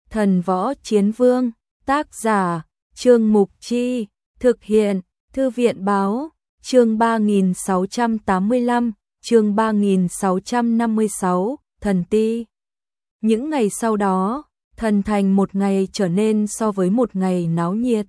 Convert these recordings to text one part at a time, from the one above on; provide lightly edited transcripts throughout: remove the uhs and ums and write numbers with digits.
Thần Võ Chiến Vương, tác giả, Trương Mục Chi, thực hiện, Thư viện Báo, chương 3685, chương 3656, Thần Ti. Những ngày sau đó, thần thành một ngày trở nên so với một ngày náo nhiệt.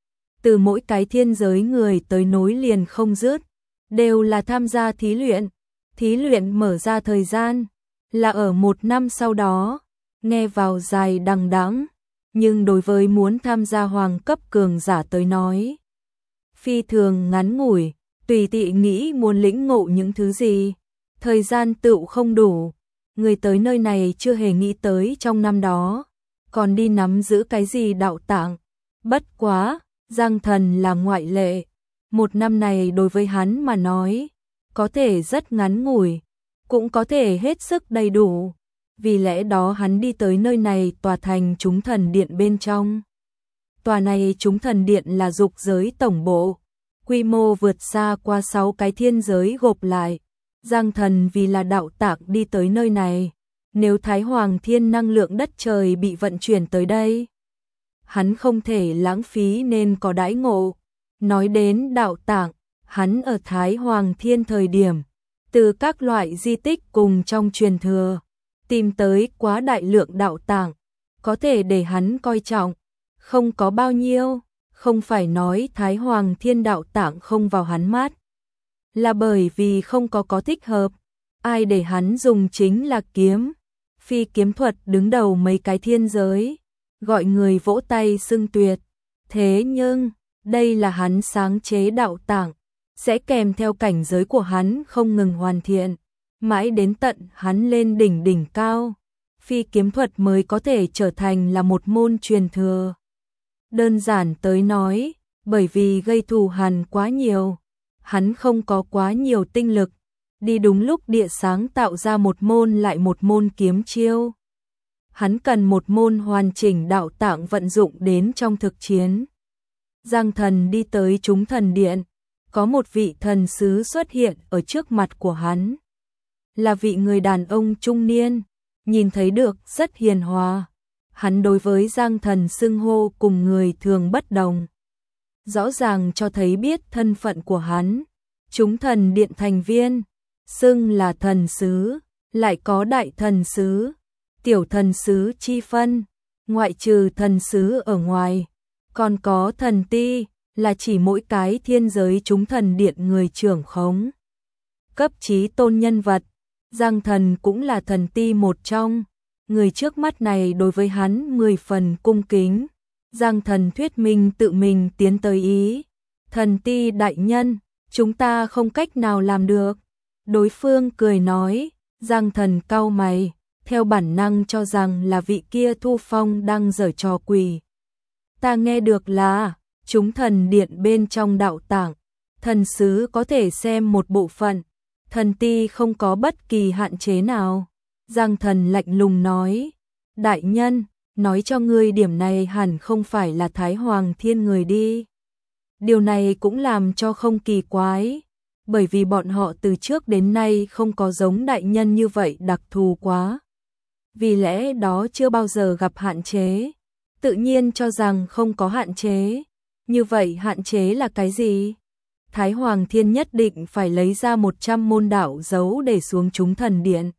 Từ mỗi cái thiên giới người tới nối liền không dứt, đều là tham gia thí luyện. Thí luyện mở ra thời gian, là ở 1 năm sau đó, nghe vào dài đằng đẵng, nhưng đối với muốn tham gia hoàng cấp cường giả tới nói, phi thường ngắn ngủi, tùy tị nghĩ muốn lĩnh ngộ những thứ gì, thời gian tựu không đủ, người tới nơi này chưa hề nghĩ tới trong năm đó, còn đi nắm giữ cái gì đạo tạng, bất quá, Giang Thần là ngoại lệ, 1 năm này đối với hắn mà nói, có thể rất ngắn ngủi, cũng có thể hết sức đầy đủ. Vì lẽ đó hắn đi tới nơi này tòa thành Chúng Thần Điện bên trong. Tòa này Chúng Thần Điện là dục giới tổng bộ, quy mô vượt xa qua 6 cái thiên giới gộp lại. Giang Thần vì là đạo tạng đi tới nơi này, nếu Thái Hoàng Thiên năng lượng đất trời bị vận chuyển tới đây, hắn không thể lãng phí nên có đãi ngộ. Nói đến đạo tạng, hắn ở Thái Hoàng Thiên thời điểm, từ các loại di tích cùng trong truyền thừa, tìm tới quá đại lượng đạo tạng, có thể để hắn coi trọng, không có bao nhiêu, không phải nói Thái Hoàng Thiên đạo tạng không vào hắn mắt, là bởi vì không có thích hợp, ai để hắn dùng chính là kiếm, phi kiếm thuật đứng đầu mấy cái thiên giới, gọi người vỗ tay xưng tuyệt, thế nhưng, đây là hắn sáng chế đạo tạng, sẽ kèm theo cảnh giới của hắn không ngừng hoàn thiện, mãi đến tận hắn lên đỉnh cao, phi kiếm thuật mới có thể trở thành là một môn truyền thừa. Đơn giản tới nói, bởi vì gây thù hằn quá nhiều, hắn không có quá nhiều tinh lực, đi đúng lúc địa sáng tạo ra một môn lại một môn kiếm chiêu. Hắn cần một môn hoàn chỉnh đạo tạng vận dụng đến trong thực chiến. Giang Thần đi tới Chúng Thần Điện, có một vị thần sứ xuất hiện ở trước mặt của hắn. Là vị người đàn ông trung niên, nhìn thấy được rất hiền hòa. Hắn đối với Giang Thần xưng hô cùng người thường bất đồng. Rõ ràng cho thấy biết thân phận của hắn. Chúng Thần Điện thành viên, xưng là thần sứ, lại có đại thần sứ, tiểu thần sứ chi phân, ngoại trừ thần sứ ở ngoài, còn có thần ti, là chỉ mỗi cái thiên giới Chúng Thần Điện người trưởng khống. Cấp chí tôn nhân vật, Giang Thần cũng là thần ti một trong, người trước mắt này đối với hắn 10 phần cung kính. Giang Thần thuyết minh tự mình tiến tới ý, thần ti đại nhân, chúng ta không cách nào làm được. Đối phương cười nói, Giang Thần cau mày, theo bản năng cho rằng là vị kia Thu Phong đang giở trò quỷ. Ta nghe được là Chúng Thần Điện bên trong đạo tạng, thần sứ có thể xem một bộ phận, thần ti không có bất kỳ hạn chế nào. Giang Thần lạnh lùng nói, đại nhân, nói cho ngươi điểm này hẳn không phải là Thái Hoàng Thiên người đi. Điều này cũng làm cho không kỳ quái, bởi vì bọn họ từ trước đến nay không có giống đại nhân như vậy đặc thù quá. Vì lẽ đó chưa bao giờ gặp hạn chế, tự nhiên cho rằng không có hạn chế. Như vậy hạn chế là cái gì? Thái Hoàng Thiên nhất định phải lấy ra 100 môn đạo dấu để xuống Chúng Thần Điện.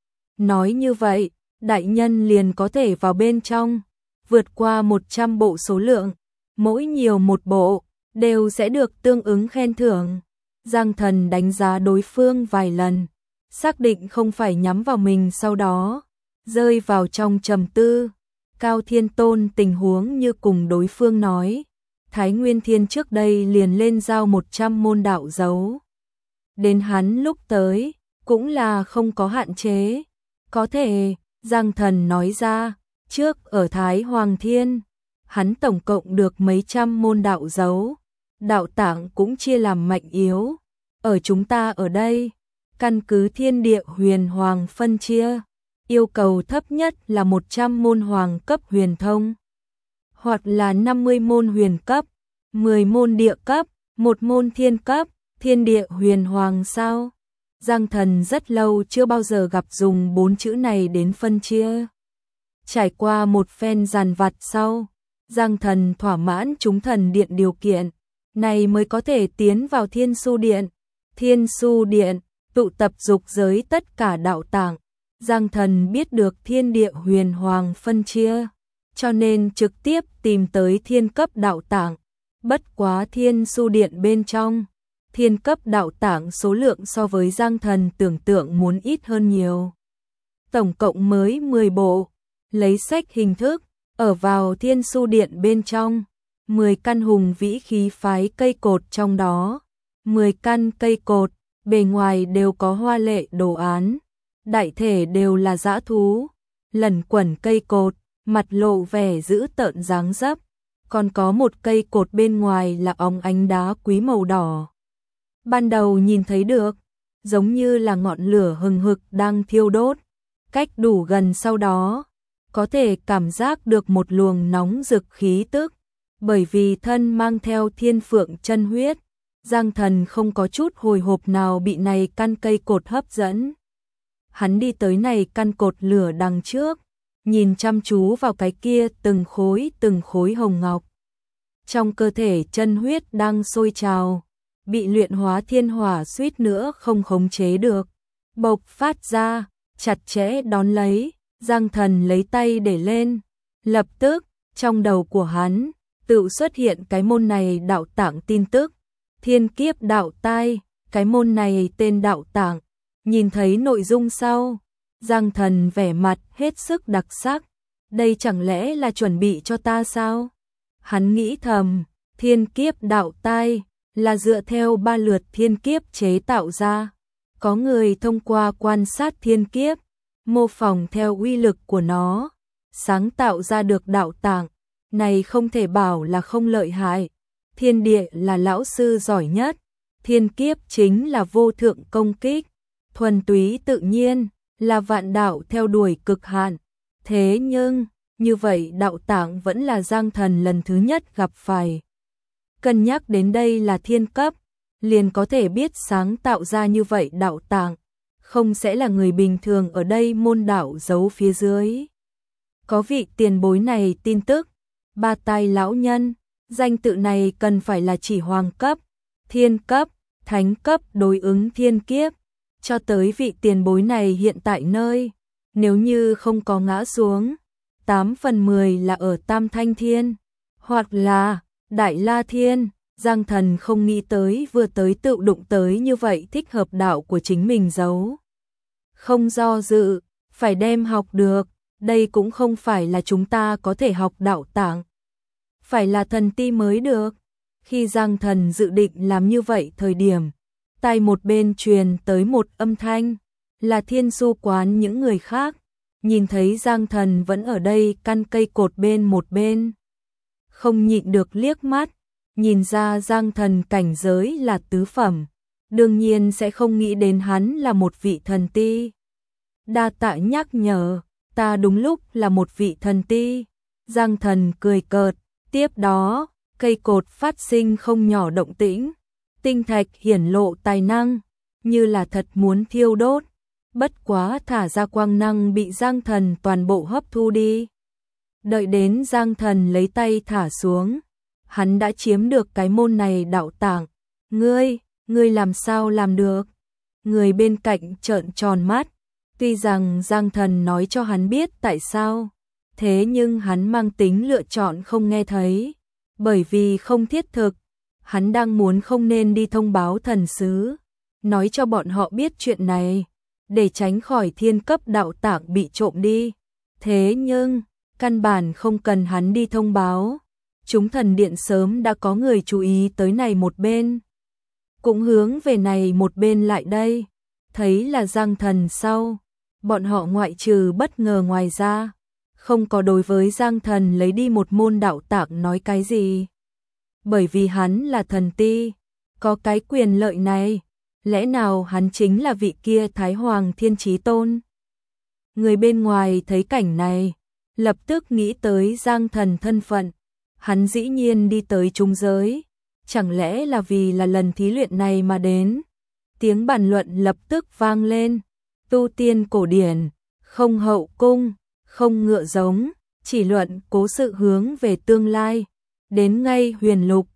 Nói như vậy, đại nhân liền có thể vào bên trong, vượt qua 100 bộ số lượng, mỗi nhiều một bộ, đều sẽ được tương ứng khen thưởng. Giang Thần đánh giá đối phương vài lần, xác định không phải nhắm vào mình, sau đó rơi vào trong trầm tư. Cao Thiên Tôn tình huống như cùng đối phương nói, Thái Nguyên Thiên trước đây liền lên giao 100 môn đạo dấu. Đến hắn lúc tới, cũng là không có hạn chế. Có thể, Giang Thần nói ra, trước ở Thái Hoàng Thiên, hắn tổng cộng được mấy trăm môn đạo dấu. Đạo tạng cũng chia làm mạnh yếu. Ở chúng ta ở đây, căn cứ thiên địa huyền hoàng phân chia, yêu cầu thấp nhất là 100 môn hoàng cấp huyền thông, hoặc là 50 môn huyền cấp, 10 môn địa cấp, 1 môn thiên cấp. Thiên địa huyền hoàng sao? Giang Thần rất lâu chưa bao giờ gặp dùng 4 chữ này đến phân chia. Trải qua một phen dàn vặt sau, Giang Thần thỏa mãn chúng thần điện điều kiện, này mới có thể tiến vào Thiên Su Điện. Thiên Su Điện tụ tập dục giới tất cả đạo tạng. Giang Thần biết được thiên địa huyền hoàng phân chia, cho nên trực tiếp tìm tới thiên cấp đạo tạng. Bất quá Thiên Su Điện bên trong, thiên cấp đạo tạng số lượng so với Giang Thần tưởng tượng muốn ít hơn nhiều. Tổng cộng mới 10 bộ, lấy sách hình thức, ở vào Thiên Su Điện bên trong, 10 căn hùng vĩ khí phái cây cột trong đó, 10 căn cây cột, bề ngoài đều có hoa lệ đồ án, đại thể đều là dã thú, lẩn quẩn cây cột, mặt lộ vẻ dữ tợn dáng dấp, còn có một cây cột bên ngoài là óng ánh đá quý màu đỏ. Ban đầu nhìn thấy được, giống như là ngọn lửa hừng hực đang thiêu đốt, cách đủ gần sau đó, có thể cảm giác được một luồng nóng rực khí tức, bởi vì thân mang theo thiên phượng chân huyết, Giang Thần không có chút hồi hộp nào bị này căn cây cột hấp dẫn. Hắn đi tới này căn cột lửa đằng trước, nhìn chăm chú vào cái kia từng khối hồng ngọc. Trong cơ thể chân huyết đang sôi trào, bị luyện hóa thiên hỏa suýt nữa không khống chế được, bộc phát ra, chặt chẽ đón lấy, Giang Thần lấy tay để lên, lập tức, trong đầu của hắn, tự xuất hiện cái môn này đạo tạng tin tức, thiên kiếp đạo tai, cái môn này tên đạo tạng, nhìn thấy nội dung sau, Giang Thần vẻ mặt hết sức đặc sắc, đây chẳng lẽ là chuẩn bị cho ta sao? Hắn nghĩ thầm, thiên kiếp đạo tai, là dựa theo 3 lượt thiên kiếp chế tạo ra, có người thông qua quan sát thiên kiếp, mô phỏng theo uy lực của nó, sáng tạo ra được đạo tạng, này không thể bảo là không lợi hại, thiên địa là lão sư giỏi nhất, thiên kiếp chính là vô thượng công kích, thuần túy tự nhiên, là vạn đạo theo đuổi cực hạn, thế nhưng, như vậy đạo tạng vẫn là Giang Thần lần thứ nhất gặp phải. Cân nhắc đến đây là thiên cấp, liền có thể biết sáng tạo ra như vậy đạo tạng, không sẽ là người bình thường ở đây môn đạo giấu phía dưới. Có vị tiền bối này tin tức, ba tai lão nhân, danh tự này cần phải là chỉ hoàng cấp, thiên cấp, thánh cấp đối ứng thiên kiếp, cho tới vị tiền bối này hiện tại nơi, nếu như không có ngã xuống, 8 phần 10 là ở Tam Thanh Thiên, hoặc là Đại La Thiên. Giang Thần không nghĩ tới vừa tới tự đụng tới như vậy thích hợp đạo của chính mình giấu. Không do dự, phải đem học được, đây cũng không phải là chúng ta có thể học đạo tạng. Phải là thần ti mới được. Khi Giang Thần dự định làm như vậy thời điểm, tai một bên truyền tới một âm thanh, là Thiên Su quán những người khác, nhìn thấy Giang Thần vẫn ở đây căn cây cột bên một bên. Không nhịn được liếc mắt, nhìn ra Giang Thần cảnh giới là tứ phẩm, đương nhiên sẽ không nghĩ đến hắn là một vị thần ti. Đa tạ nhắc nhở, ta đúng lúc là một vị thần ti. Giang Thần cười cợt, tiếp đó, cây cột phát sinh không nhỏ động tĩnh, tinh thạch hiển lộ tài năng, như là thật muốn thiêu đốt, bất quá thả ra quang năng bị Giang Thần toàn bộ hấp thu đi. Đợi đến Giang Thần lấy tay thả xuống, hắn đã chiếm được cái môn này đạo tạng. Ngươi làm sao làm được? Người bên cạnh trợn tròn mắt, tuy rằng Giang Thần nói cho hắn biết tại sao, thế nhưng hắn mang tính lựa chọn không nghe thấy, bởi vì không thiết thực, hắn đang muốn không nên đi thông báo thần sứ, nói cho bọn họ biết chuyện này, để tránh khỏi thiên cấp đạo tạng bị trộm đi. Thế nhưng, căn bản không cần hắn đi thông báo, chúng thần điện sớm đã có người chú ý tới này một bên, cũng hướng về này một bên lại đây, thấy là Giang Thần sau, bọn họ ngoại trừ bất ngờ ngoài ra, không có đối với Giang Thần lấy đi một môn đạo tạng nói cái gì. Bởi vì hắn là thần ti, có cái quyền lợi này, lẽ nào hắn chính là vị kia Thái Hoàng Thiên Chí Tôn? Người bên ngoài thấy cảnh này, lập tức nghĩ tới Giang Thần thân phận, hắn dĩ nhiên đi tới trung giới, chẳng lẽ là vì là lần thí luyện này mà đến? Tiếng bàn luận lập tức vang lên, tu tiên cổ điển, không hậu cung, không ngựa giống, chỉ luận cố sự hướng về tương lai. Đến ngay huyền lục,